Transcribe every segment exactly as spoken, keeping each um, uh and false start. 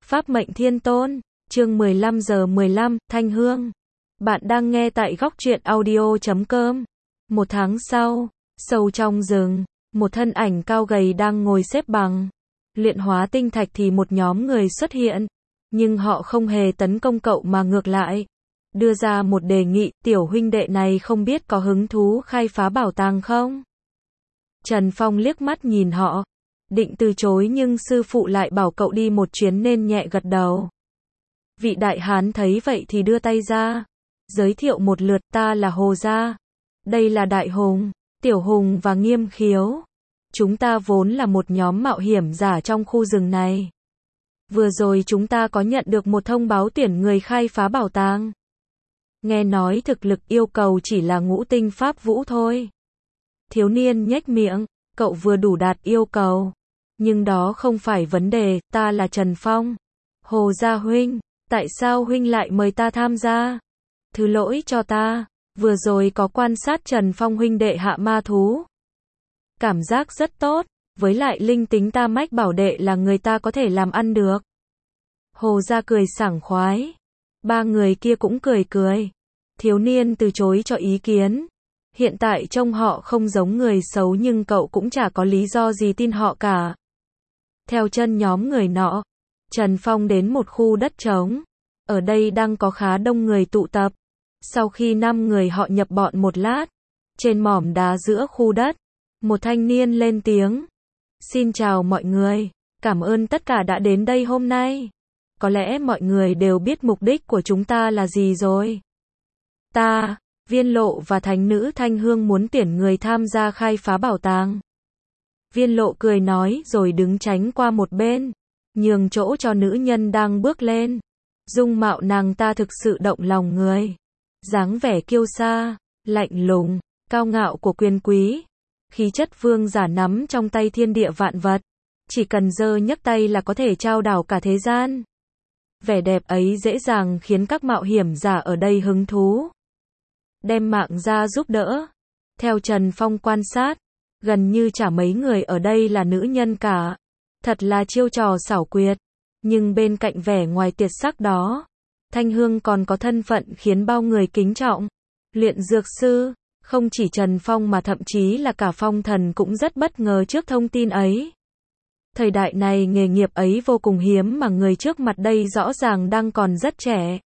Pháp mệnh thiên tôn, chương mười lăm giờ mười lăm, Thanh Hương. Bạn đang nghe tại góc truyện audio chấm com. Một tháng sau, sâu trong rừng, một thân ảnh cao gầy đang ngồi xếp bằng. Luyện hóa tinh thạch thì một nhóm người xuất hiện. Nhưng họ không hề tấn công cậu mà ngược lại. Đưa ra một đề nghị, tiểu huynh đệ này không biết có hứng thú khai phá bảo tàng không? Trần Phong liếc mắt nhìn họ. Định từ chối nhưng sư phụ lại bảo cậu đi một chuyến nên nhẹ gật đầu. Vị đại hán thấy vậy thì đưa tay ra. Giới thiệu một lượt, ta là Hồ Gia. Đây là Đại Hùng, Tiểu Hùng và Nghiêm Khiếu. Chúng ta vốn là một nhóm mạo hiểm giả trong khu rừng này. Vừa rồi chúng ta có nhận được một thông báo tuyển người khai phá bảo tàng. Nghe nói thực lực yêu cầu chỉ là ngũ tinh pháp vũ thôi. Thiếu niên nhếch miệng, cậu vừa đủ đạt yêu cầu. Nhưng đó không phải vấn đề, ta là Trần Phong. Hồ Gia huynh, tại sao huynh lại mời ta tham gia? Thứ lỗi cho ta, vừa rồi có quan sát Trần Phong huynh đệ hạ ma thú. Cảm giác rất tốt, với lại linh tính ta mách bảo đệ là người ta có thể làm ăn được. Hồ Gia cười sảng khoái. Ba người kia cũng cười cười. Thiếu niên từ chối cho ý kiến. Hiện tại trông họ không giống người xấu nhưng cậu cũng chả có lý do gì tin họ cả. Theo chân nhóm người nọ, Trần Phong đến một khu đất trống. Ở đây đang có khá đông người tụ tập. Sau khi năm người họ nhập bọn một lát, trên mỏm đá giữa khu đất, một thanh niên lên tiếng. Xin chào mọi người, cảm ơn tất cả đã đến đây hôm nay. Có lẽ mọi người đều biết mục đích của chúng ta là gì rồi. Ta, Viên Lộ và thánh nữ Thanh Hương muốn tuyển người tham gia khai phá bảo tàng. Viên Lộ cười nói rồi đứng tránh qua một bên, nhường chỗ cho nữ nhân đang bước lên. Dung mạo nàng ta thực sự động lòng người. Dáng vẻ kiêu sa, lạnh lùng, cao ngạo của quyền quý. Khí chất vương giả nắm trong tay thiên địa vạn vật. Chỉ cần giơ nhấc tay là có thể trao đảo cả thế gian. Vẻ đẹp ấy dễ dàng khiến các mạo hiểm giả ở đây hứng thú. Đem mạng ra giúp đỡ. Theo Trần Phong quan sát, gần như chả mấy người ở đây là nữ nhân cả. Thật là chiêu trò xảo quyệt. Nhưng bên cạnh vẻ ngoài tuyệt sắc đó, Thanh Hương còn có thân phận khiến bao người kính trọng. Luyện dược sư, không chỉ Trần Phong mà thậm chí là cả Phong Thần cũng rất bất ngờ trước thông tin ấy. Thời đại này nghề nghiệp ấy vô cùng hiếm mà người trước mặt đây rõ ràng đang còn rất trẻ.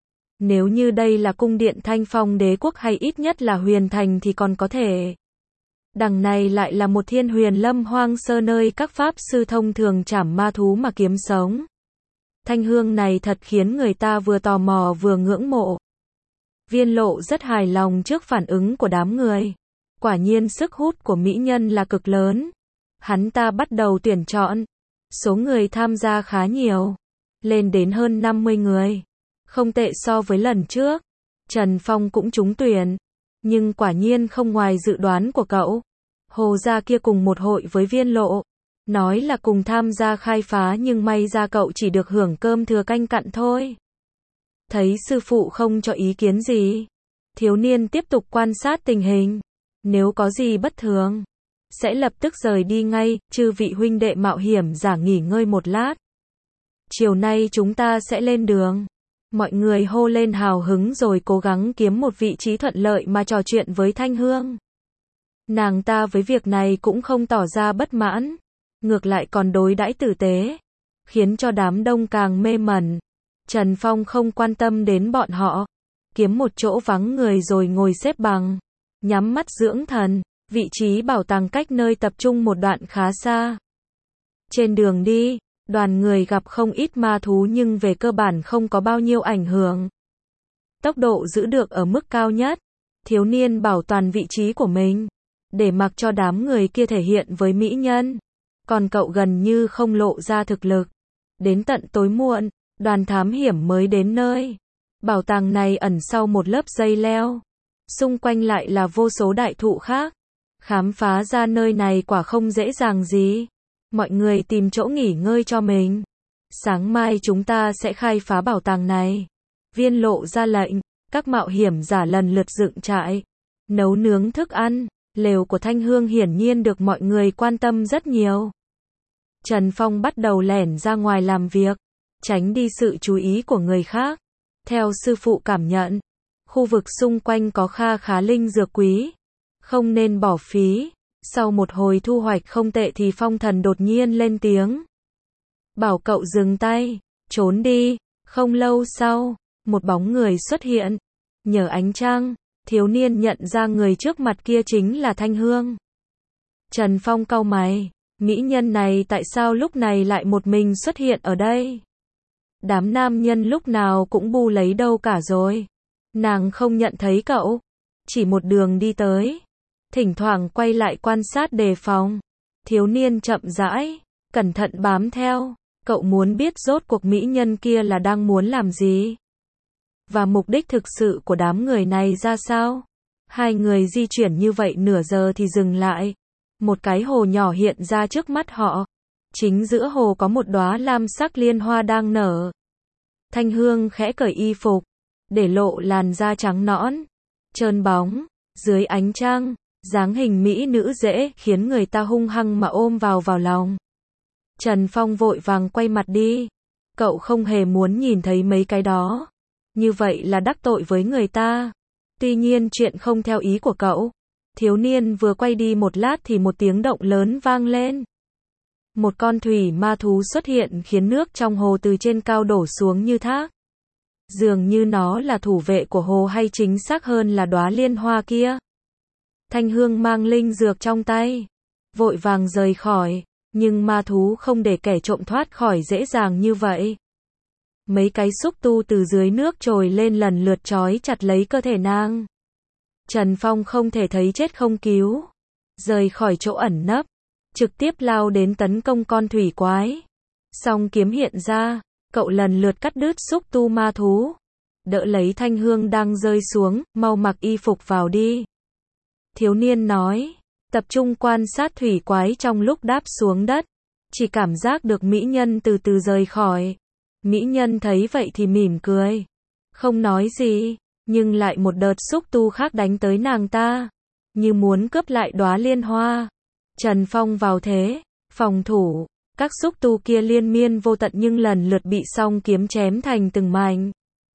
Nếu như đây là cung điện Thanh Phong đế quốc hay ít nhất là huyền thành thì còn có thể. Đằng này lại là một thiên huyền lâm hoang sơ nơi các pháp sư thông thường trảm ma thú mà kiếm sống. Thanh Hương này thật khiến người ta vừa tò mò vừa ngưỡng mộ. Viên Lộ rất hài lòng trước phản ứng của đám người. Quả nhiên sức hút của mỹ nhân là cực lớn. Hắn ta bắt đầu tuyển chọn. Số người tham gia khá nhiều. Lên đến hơn năm mươi người. Không tệ so với lần trước. Trần Phong cũng trúng tuyển. Nhưng quả nhiên không ngoài dự đoán của cậu. Hồ Gia kia cùng một hội với Viên Lộ. Nói là cùng tham gia khai phá nhưng may ra cậu chỉ được hưởng cơm thừa canh cặn thôi. Thấy sư phụ không cho ý kiến gì. Thiếu niên tiếp tục quan sát tình hình. Nếu có gì bất thường, sẽ lập tức rời đi ngay, chư vị huynh đệ mạo hiểm giả nghỉ ngơi một lát. Chiều nay chúng ta sẽ lên đường. Mọi người hô lên hào hứng rồi cố gắng kiếm một vị trí thuận lợi mà trò chuyện với Thanh Hương. Nàng ta với việc này cũng không tỏ ra bất mãn. Ngược lại còn đối đãi tử tế, khiến cho đám đông càng mê mẩn. Trần Phong không quan tâm đến bọn họ, kiếm một chỗ vắng người rồi ngồi xếp bằng, nhắm mắt dưỡng thần. Vị trí bảo tàng cách nơi tập trung một đoạn khá xa. Trên đường đi, đoàn người gặp không ít ma thú nhưng về cơ bản không có bao nhiêu ảnh hưởng. Tốc độ giữ được ở mức cao nhất. Thiếu niên bảo toàn vị trí của mình, để mặc cho đám người kia thể hiện với mỹ nhân. Còn cậu gần như không lộ ra thực lực. Đến tận tối muộn, đoàn thám hiểm mới đến nơi. Bảo tàng này ẩn sau một lớp dây leo. Xung quanh lại là vô số đại thụ khác. Khám phá ra nơi này quả không dễ dàng gì. Mọi người tìm chỗ nghỉ ngơi cho mình. Sáng mai chúng ta sẽ khai phá bảo tàng này. Viên Lộ ra lệnh. Các mạo hiểm giả lần lượt dựng trại, nấu nướng thức ăn. Lều của Thanh Hương hiển nhiên được mọi người quan tâm rất nhiều. Trần Phong bắt đầu lẻn ra ngoài làm việc. tránh đi sự chú ý của người khác. Theo sư phụ cảm nhận, khu vực xung quanh có kha khá linh dược quý, không nên bỏ phí. Sau một hồi thu hoạch không tệ thì phong thần đột nhiên lên tiếng. Bảo cậu dừng tay, trốn đi. Không lâu sau, một bóng người xuất hiện. Nhờ ánh trăng, thiếu niên nhận ra người trước mặt kia chính là Thanh Hương. Trần Phong cau mày, mỹ nhân này tại sao lúc này lại một mình xuất hiện ở đây? Đám nam nhân lúc nào cũng bu lấy đâu cả rồi. Nàng không nhận thấy cậu, chỉ một đường đi tới, thỉnh thoảng quay lại quan sát đề phòng. Thiếu niên chậm rãi, cẩn thận bám theo. Cậu muốn biết rốt cuộc mỹ nhân kia là đang muốn làm gì? Và mục đích thực sự của đám người này ra sao? Hai người di chuyển như vậy nửa giờ thì dừng lại. Một cái hồ nhỏ hiện ra trước mắt họ. Chính giữa hồ có một đóa lam sắc liên hoa đang nở. Thanh Hương khẽ cởi y phục, để lộ làn da trắng nõn, trơn bóng, dưới ánh trăng, dáng hình mỹ nữ dễ khiến người ta hung hăng mà ôm vào vào lòng. Trần Phong vội vàng quay mặt đi. Cậu không hề muốn nhìn thấy mấy cái đó. Như vậy là đắc tội với người ta. Tuy nhiên chuyện không theo ý của cậu. Thiếu niên vừa quay đi một lát thì một tiếng động lớn vang lên. Một con thủy ma thú xuất hiện khiến nước trong hồ từ trên cao đổ xuống như thác. Dường như nó là thủ vệ của hồ hay chính xác hơn là đóa liên hoa kia. Thanh Hương mang linh dược trong tay, vội vàng rời khỏi. Nhưng ma thú không để kẻ trộm thoát khỏi dễ dàng như vậy. Mấy cái xúc tu từ dưới nước trồi lên lần lượt trói chặt lấy cơ thể nàng. Trần Phong không thể thấy chết không cứu. Rời khỏi chỗ ẩn nấp, trực tiếp lao đến tấn công con thủy quái. Song kiếm hiện ra, cậu lần lượt cắt đứt xúc tu ma thú. Đỡ lấy Thanh Hương đang rơi xuống, mau mặc y phục vào đi. Thiếu niên nói. Tập trung quan sát thủy quái trong lúc đáp xuống đất. Chỉ cảm giác được mỹ nhân từ từ rời khỏi. Mỹ nhân thấy vậy thì mỉm cười. Không nói gì, nhưng lại một đợt xúc tu khác đánh tới nàng ta. Như muốn cướp lại đóa liên hoa. Trần Phong vào thế, phòng thủ. Các xúc tu kia liên miên vô tận nhưng lần lượt bị song kiếm chém thành từng mảnh.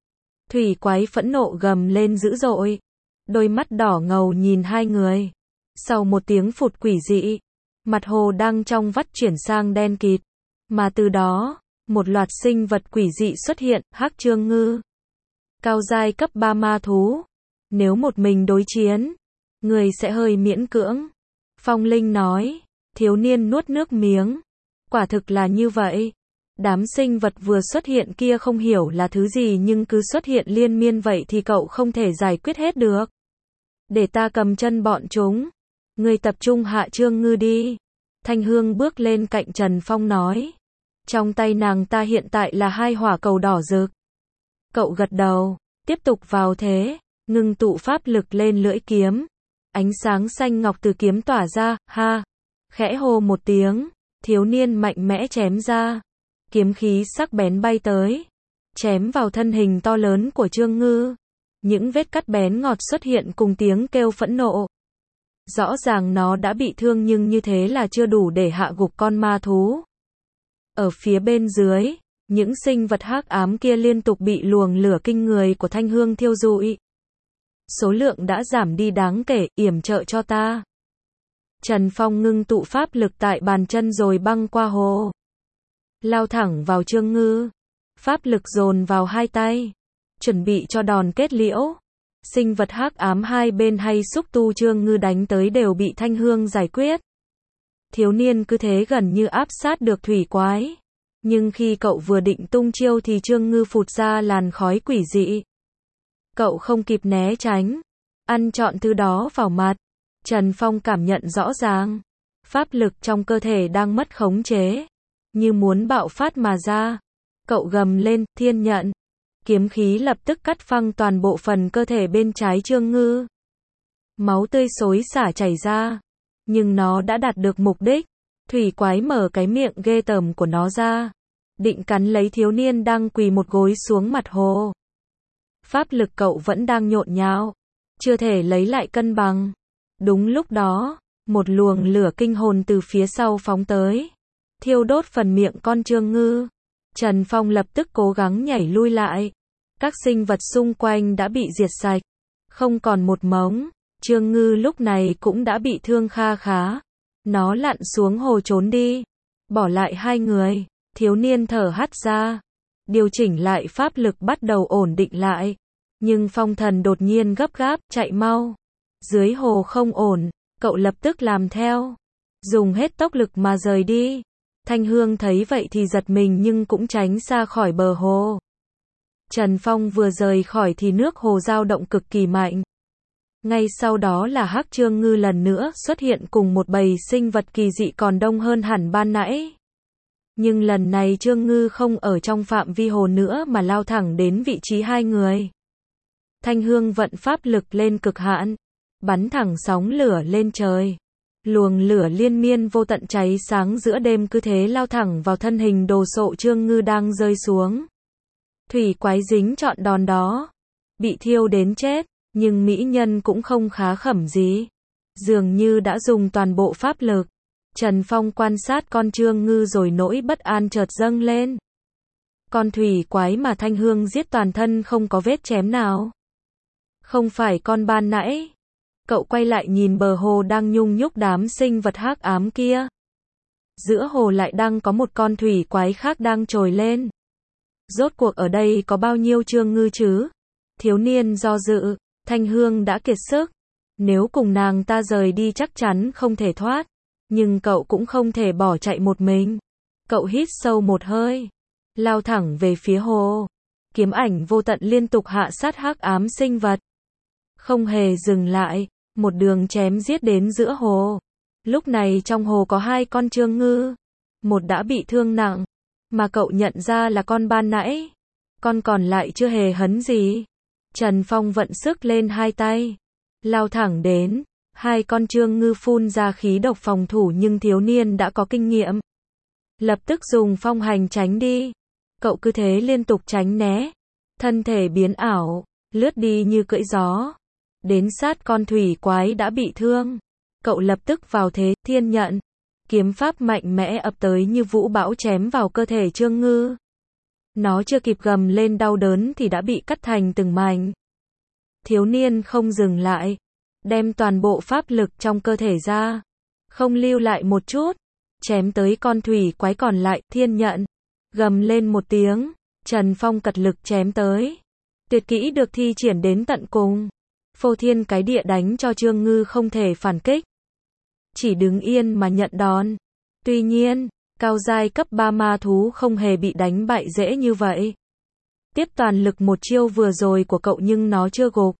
Thủy quái phẫn nộ gầm lên dữ dội. Đôi mắt đỏ ngầu nhìn hai người. Sau một tiếng phụt quỷ dị, mặt hồ đang trong vắt chuyển sang đen kịt. Mà từ đó, một loạt sinh vật quỷ dị xuất hiện, Hắc Trương Ngư. Cao giai cấp ba ma thú. Nếu một mình đối chiến, người sẽ hơi miễn cưỡng. Phong Linh nói, thiếu niên nuốt nước miếng. Quả thực là như vậy. Đám sinh vật vừa xuất hiện kia không hiểu là thứ gì nhưng cứ xuất hiện liên miên vậy thì cậu không thể giải quyết hết được. Để ta cầm chân bọn chúng. Người tập trung hạ Trương Ngư đi. Thanh Hương bước lên cạnh Trần Phong nói. Trong tay nàng ta hiện tại là hai hỏa cầu đỏ rực. Cậu gật đầu, tiếp tục vào thế, ngưng tụ pháp lực lên lưỡi kiếm. Ánh sáng xanh ngọc từ kiếm tỏa ra, ha. Khẽ hô một tiếng, thiếu niên mạnh mẽ chém ra. Kiếm khí sắc bén bay tới, chém vào thân hình to lớn của Trương Ngư. Những vết cắt bén ngọt xuất hiện cùng tiếng kêu phẫn nộ. Rõ ràng nó đã bị thương nhưng như thế là chưa đủ để hạ gục con ma thú. Ở phía bên dưới, những sinh vật hắc ám kia liên tục bị luồng lửa kinh người của Thanh Hương thiêu rụi. Số lượng đã giảm đi đáng kể, yểm trợ cho ta. Trần Phong ngưng tụ pháp lực tại bàn chân rồi băng qua hồ. Lao thẳng vào Trương Ngư. Pháp lực dồn vào hai tay. Chuẩn bị cho đòn kết liễu. Sinh vật hắc ám hai bên hay xúc tu Trương Ngư đánh tới đều bị Thanh Hương giải quyết. Thiếu niên cứ thế gần như áp sát được thủy quái. Nhưng khi cậu vừa định tung chiêu thì Trương Ngư phụt ra làn khói quỷ dị. Cậu không kịp né tránh. Ăn trọn thứ đó vào mặt. Trần Phong cảm nhận rõ ràng. Pháp lực trong cơ thể đang mất khống chế. Như muốn bạo phát mà ra. Cậu gầm lên, thiên nhận. Kiếm khí lập tức cắt phăng toàn bộ phần cơ thể bên trái Trương Ngư. Máu tươi xối xả chảy ra. Nhưng nó đã đạt được mục đích. Thủy quái mở cái miệng ghê tởm của nó ra. Định cắn lấy thiếu niên đang quỳ một gối xuống mặt hồ. Pháp lực cậu vẫn đang nhộn nhạo. Chưa thể lấy lại cân bằng. Đúng lúc đó, một luồng lửa kinh hồn từ phía sau phóng tới. Thiêu đốt phần miệng con Trương Ngư. Trần Phong lập tức cố gắng nhảy lui lại. Các sinh vật xung quanh đã bị diệt sạch, không còn một mống. Trương Ngư lúc này cũng đã bị thương kha khá. Nó lặn xuống hồ trốn đi, bỏ lại hai người. Thiếu niên thở hắt ra, điều chỉnh lại pháp lực bắt đầu ổn định lại. Nhưng Phong Thần đột nhiên gấp gáp, chạy mau. Dưới hồ không ổn, cậu lập tức làm theo. Dùng hết tốc lực mà rời đi. Thanh Hương thấy vậy thì giật mình nhưng cũng tránh xa khỏi bờ hồ. Trần Phong vừa rời khỏi thì nước hồ dao động cực kỳ mạnh. Ngay sau đó là Hắc Trương Ngư lần nữa xuất hiện cùng một bầy sinh vật kỳ dị còn đông hơn hẳn ban nãy. Nhưng lần này Trương Ngư không ở trong phạm vi hồ nữa mà lao thẳng đến vị trí hai người. Thanh Hương vận pháp lực lên cực hạn, bắn thẳng sóng lửa lên trời. Luồng lửa liên miên vô tận cháy sáng giữa đêm cứ thế lao thẳng vào thân hình đồ sộ Trương Ngư đang rơi xuống. Thủy quái dính trọn đòn đó, bị thiêu đến chết, nhưng mỹ nhân cũng không khá khẩm gì. Dường như đã dùng toàn bộ pháp lực. Trần Phong quan sát con Trương Ngư rồi nỗi bất an chợt dâng lên. Con thủy quái mà Thanh Hương giết toàn thân không có vết chém nào. Không phải con ban nãy. Cậu quay lại nhìn bờ hồ đang nhung nhúc đám sinh vật hắc ám kia. Giữa hồ lại đang có một con thủy quái khác đang trồi lên. Rốt cuộc ở đây có bao nhiêu Trương Ngư chứ? Thiếu niên do dự, Thanh Hương đã kiệt sức. Nếu cùng nàng ta rời đi chắc chắn không thể thoát. Nhưng cậu cũng không thể bỏ chạy một mình. Cậu hít sâu một hơi, lao thẳng về phía hồ. Kiếm ảnh vô tận liên tục hạ sát hắc ám sinh vật. Không hề dừng lại, một đường chém giết đến giữa hồ. Lúc này trong hồ có hai con Trương Ngư. Một đã bị thương nặng, mà cậu nhận ra là con ban nãy. Con còn lại chưa hề hấn gì. Trần Phong vận sức lên hai tay, lao thẳng đến. Hai con Trương Ngư phun ra khí độc phòng thủ nhưng thiếu niên đã có kinh nghiệm. Lập tức dùng phong hành tránh đi. Cậu cứ thế liên tục tránh né. Thân thể biến ảo, lướt đi như cưỡi gió. Đến sát con thủy quái đã bị thương. Cậu lập tức vào thế thiên nhận. Kiếm pháp mạnh mẽ ập tới như vũ bão chém vào cơ thể Trương Ngư. Nó chưa kịp gầm lên đau đớn thì đã bị cắt thành từng mảnh. Thiếu niên không dừng lại. Đem toàn bộ pháp lực trong cơ thể ra. Không lưu lại một chút. Chém tới con thủy quái còn lại, thiên nhận. Gầm lên một tiếng. Trần Phong cật lực chém tới. Tuyệt kỹ được thi triển đến tận cùng. Phô thiên cái địa đánh cho Trương Ngư không thể phản kích. Chỉ đứng yên mà nhận đòn. Tuy nhiên, cao giai cấp ba ma thú không hề bị đánh bại dễ như vậy. Tiếp toàn lực một chiêu vừa rồi của cậu nhưng nó chưa gục.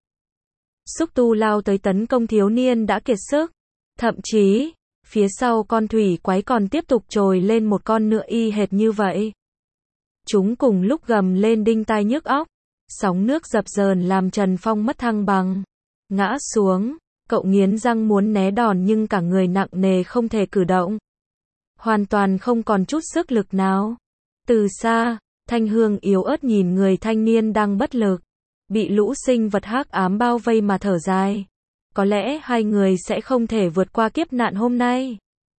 Xúc tu lao tới tấn công thiếu niên đã kiệt sức. Thậm chí, phía sau con thủy quái còn tiếp tục trồi lên một con nữa y hệt như vậy. Chúng cùng lúc gầm lên đinh tai nhức óc. Sóng nước dập dờn làm Trần Phong mất thăng bằng. Ngã xuống, cậu nghiến răng muốn né đòn nhưng cả người nặng nề không thể cử động. Hoàn toàn không còn chút sức lực nào. Từ xa, Thanh Hương yếu ớt nhìn người thanh niên đang bất lực. Bị lũ sinh vật hắc ám bao vây mà thở dài. Có lẽ hai người sẽ không thể vượt qua kiếp nạn hôm nay.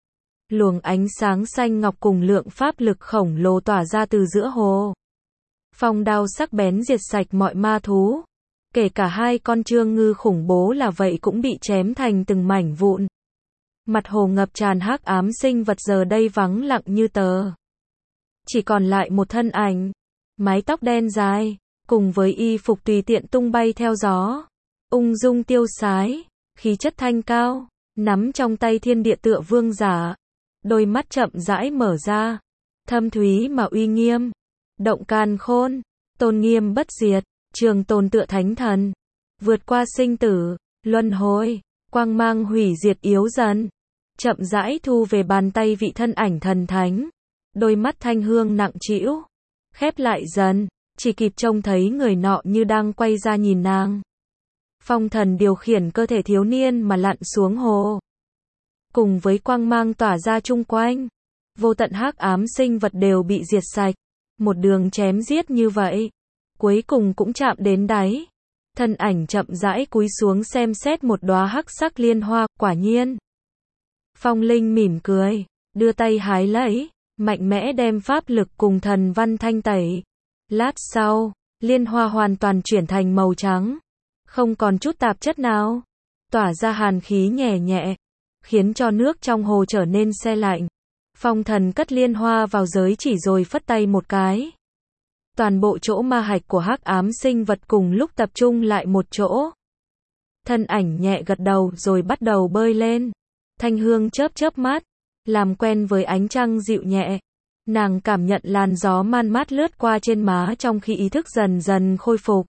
Luồng ánh sáng xanh ngọc cùng lượng pháp lực khổng lồ tỏa ra từ giữa hồ. Phong đao sắc bén diệt sạch mọi ma thú. Kể cả hai con Trương Ngư khủng bố là vậy cũng bị chém thành từng mảnh vụn. Mặt hồ ngập tràn hắc ám sinh vật giờ đây vắng lặng như tờ. Chỉ còn lại một thân ảnh. Mái tóc đen dài, cùng với y phục tùy tiện tung bay theo gió. Ung dung tiêu sái, khí chất thanh cao, nắm trong tay thiên địa tựa vương giả. Đôi mắt chậm rãi mở ra, thâm thúy mà uy nghiêm. Động càn khôn, tôn nghiêm bất diệt, trường tồn tựa thánh thần. Vượt qua sinh tử, luân hồi, quang mang hủy diệt yếu dần. Chậm rãi thu về bàn tay vị thân ảnh thần thánh. Đôi mắt Thanh Hương nặng trĩu, khép lại dần, chỉ kịp trông thấy người nọ như đang quay ra nhìn nàng. Phong thần điều khiển cơ thể thiếu niên mà lặn xuống hồ. Cùng với quang mang tỏa ra chung quanh, vô tận hắc ám sinh vật đều bị diệt sạch. Một đường chém giết như vậy, cuối cùng cũng chạm đến đáy. Thân ảnh chậm rãi cúi xuống xem xét một đóa hắc sắc liên hoa, quả nhiên. Phong Linh mỉm cười, đưa tay hái lấy, mạnh mẽ đem pháp lực cùng thần văn thanh tẩy. Lát sau, liên hoa hoàn toàn chuyển thành màu trắng, không còn chút tạp chất nào, tỏa ra hàn khí nhẹ nhẹ, khiến cho nước trong hồ trở nên se lạnh. Phong Thần cất liên hoa vào giới chỉ rồi phất tay một cái. Toàn bộ chỗ ma hạch của hắc ám sinh vật cùng lúc tập trung lại một chỗ. Thân ảnh nhẹ gật đầu rồi bắt đầu bơi lên. Thanh Hương chớp chớp mắt, làm quen với ánh trăng dịu nhẹ. Nàng cảm nhận làn gió man mát lướt qua trên má trong khi ý thức dần dần khôi phục.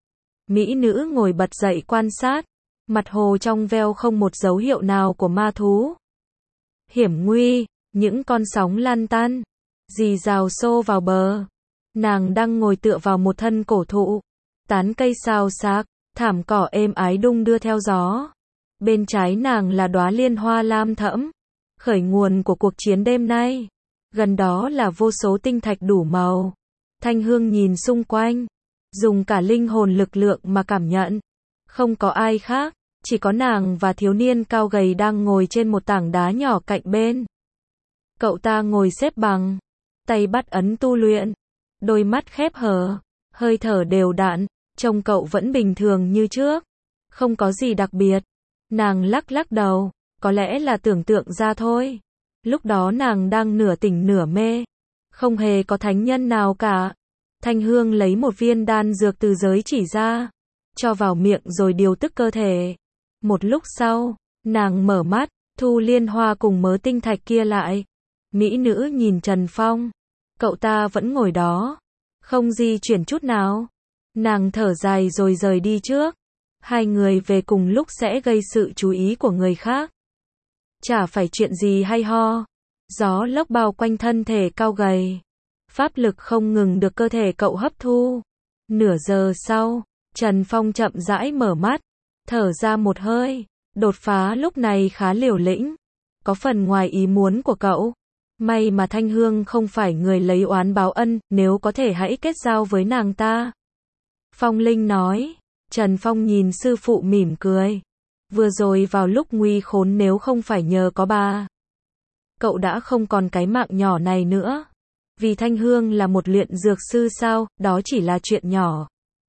Mỹ nữ ngồi bật dậy quan sát, mặt hồ trong veo không một dấu hiệu nào của ma thú. Hiểm nguy, những con sóng lăn tăn, rì rào xô vào bờ. Nàng đang ngồi tựa vào một thân cổ thụ, tán cây xào xạc, thảm cỏ êm ái đung đưa theo gió. Bên trái nàng là đóa liên hoa lam thẫm, khởi nguồn của cuộc chiến đêm nay. Gần đó là vô số tinh thạch đủ màu. Thanh Hương nhìn xung quanh, dùng cả linh hồn lực lượng mà cảm nhận. Không có ai khác, chỉ có nàng và thiếu niên cao gầy đang ngồi trên một tảng đá nhỏ cạnh bên. Cậu ta ngồi xếp bằng, tay bắt ấn tu luyện, đôi mắt khép hờ, hơi thở đều đặn, trông cậu vẫn bình thường như trước, không có gì đặc biệt. Nàng lắc lắc đầu, có lẽ là tưởng tượng ra thôi. Lúc đó nàng đang nửa tỉnh nửa mê, không hề có thánh nhân nào cả. Thanh Hương lấy một viên đan dược từ giới chỉ ra, cho vào miệng rồi điều tức cơ thể. Một lúc sau, nàng mở mắt, thu liên hoa cùng mớ tinh thạch kia lại. Mỹ nữ nhìn Trần Phong, cậu ta vẫn ngồi đó, không di chuyển chút nào. Nàng thở dài rồi rời đi trước. Hai người về cùng lúc sẽ gây sự chú ý của người khác. Chả phải chuyện gì hay ho. Gió lốc bao quanh thân thể cao gầy. Pháp lực không ngừng được cơ thể cậu hấp thu. Nửa giờ sau, Trần Phong chậm rãi mở mắt, thở ra một hơi. Đột phá lúc này khá liều lĩnh, có phần ngoài ý muốn của cậu. May mà Thanh Hương không phải người lấy oán báo ân, nếu có thể hãy kết giao với nàng ta. Phong Linh nói. Trần Phong nhìn sư phụ mỉm cười. Vừa rồi vào lúc nguy khốn nếu không phải nhờ có bà, cậu đã không còn cái mạng nhỏ này nữa. Vì Thanh Hương là một luyện dược sư sao, đó chỉ là chuyện nhỏ.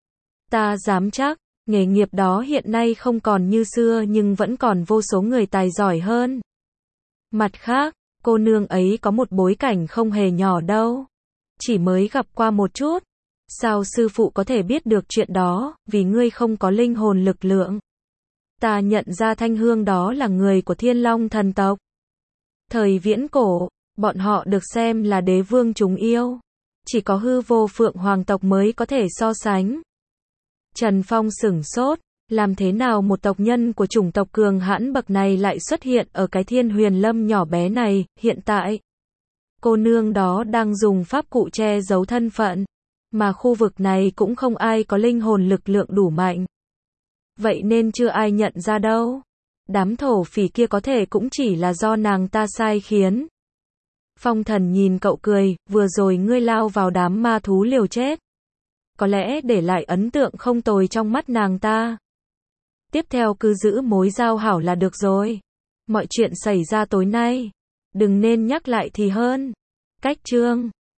Ta dám chắc, nghề nghiệp đó hiện nay không còn như xưa nhưng vẫn còn vô số người tài giỏi hơn. Mặt khác, cô nương ấy có một bối cảnh không hề nhỏ đâu. Chỉ mới gặp qua một chút. Sao sư phụ có thể biết được chuyện đó, vì ngươi không có linh hồn lực lượng. Ta nhận ra Thanh Hương đó là người của Thiên Long thần tộc. Thời viễn cổ, bọn họ được xem là đế vương chúng yêu. Chỉ có hư vô phượng hoàng tộc mới có thể so sánh. Trần Phong sửng sốt, làm thế nào một tộc nhân của chủng tộc cường hãn bậc này lại xuất hiện ở cái Thiên Huyền Lâm nhỏ bé này, hiện tại. Cô nương đó đang dùng pháp cụ che giấu thân phận. Mà khu vực này cũng không ai có linh hồn lực lượng đủ mạnh. Vậy nên chưa ai nhận ra đâu. Đám thổ phỉ kia có thể cũng chỉ là do nàng ta sai khiến. Phong Thần nhìn cậu cười, vừa rồi ngươi lao vào đám ma thú liều chết. Có lẽ để lại ấn tượng không tồi trong mắt nàng ta. Tiếp theo cứ giữ mối giao hảo là được rồi. Mọi chuyện xảy ra tối nay, đừng nên nhắc lại thì hơn. Cách chương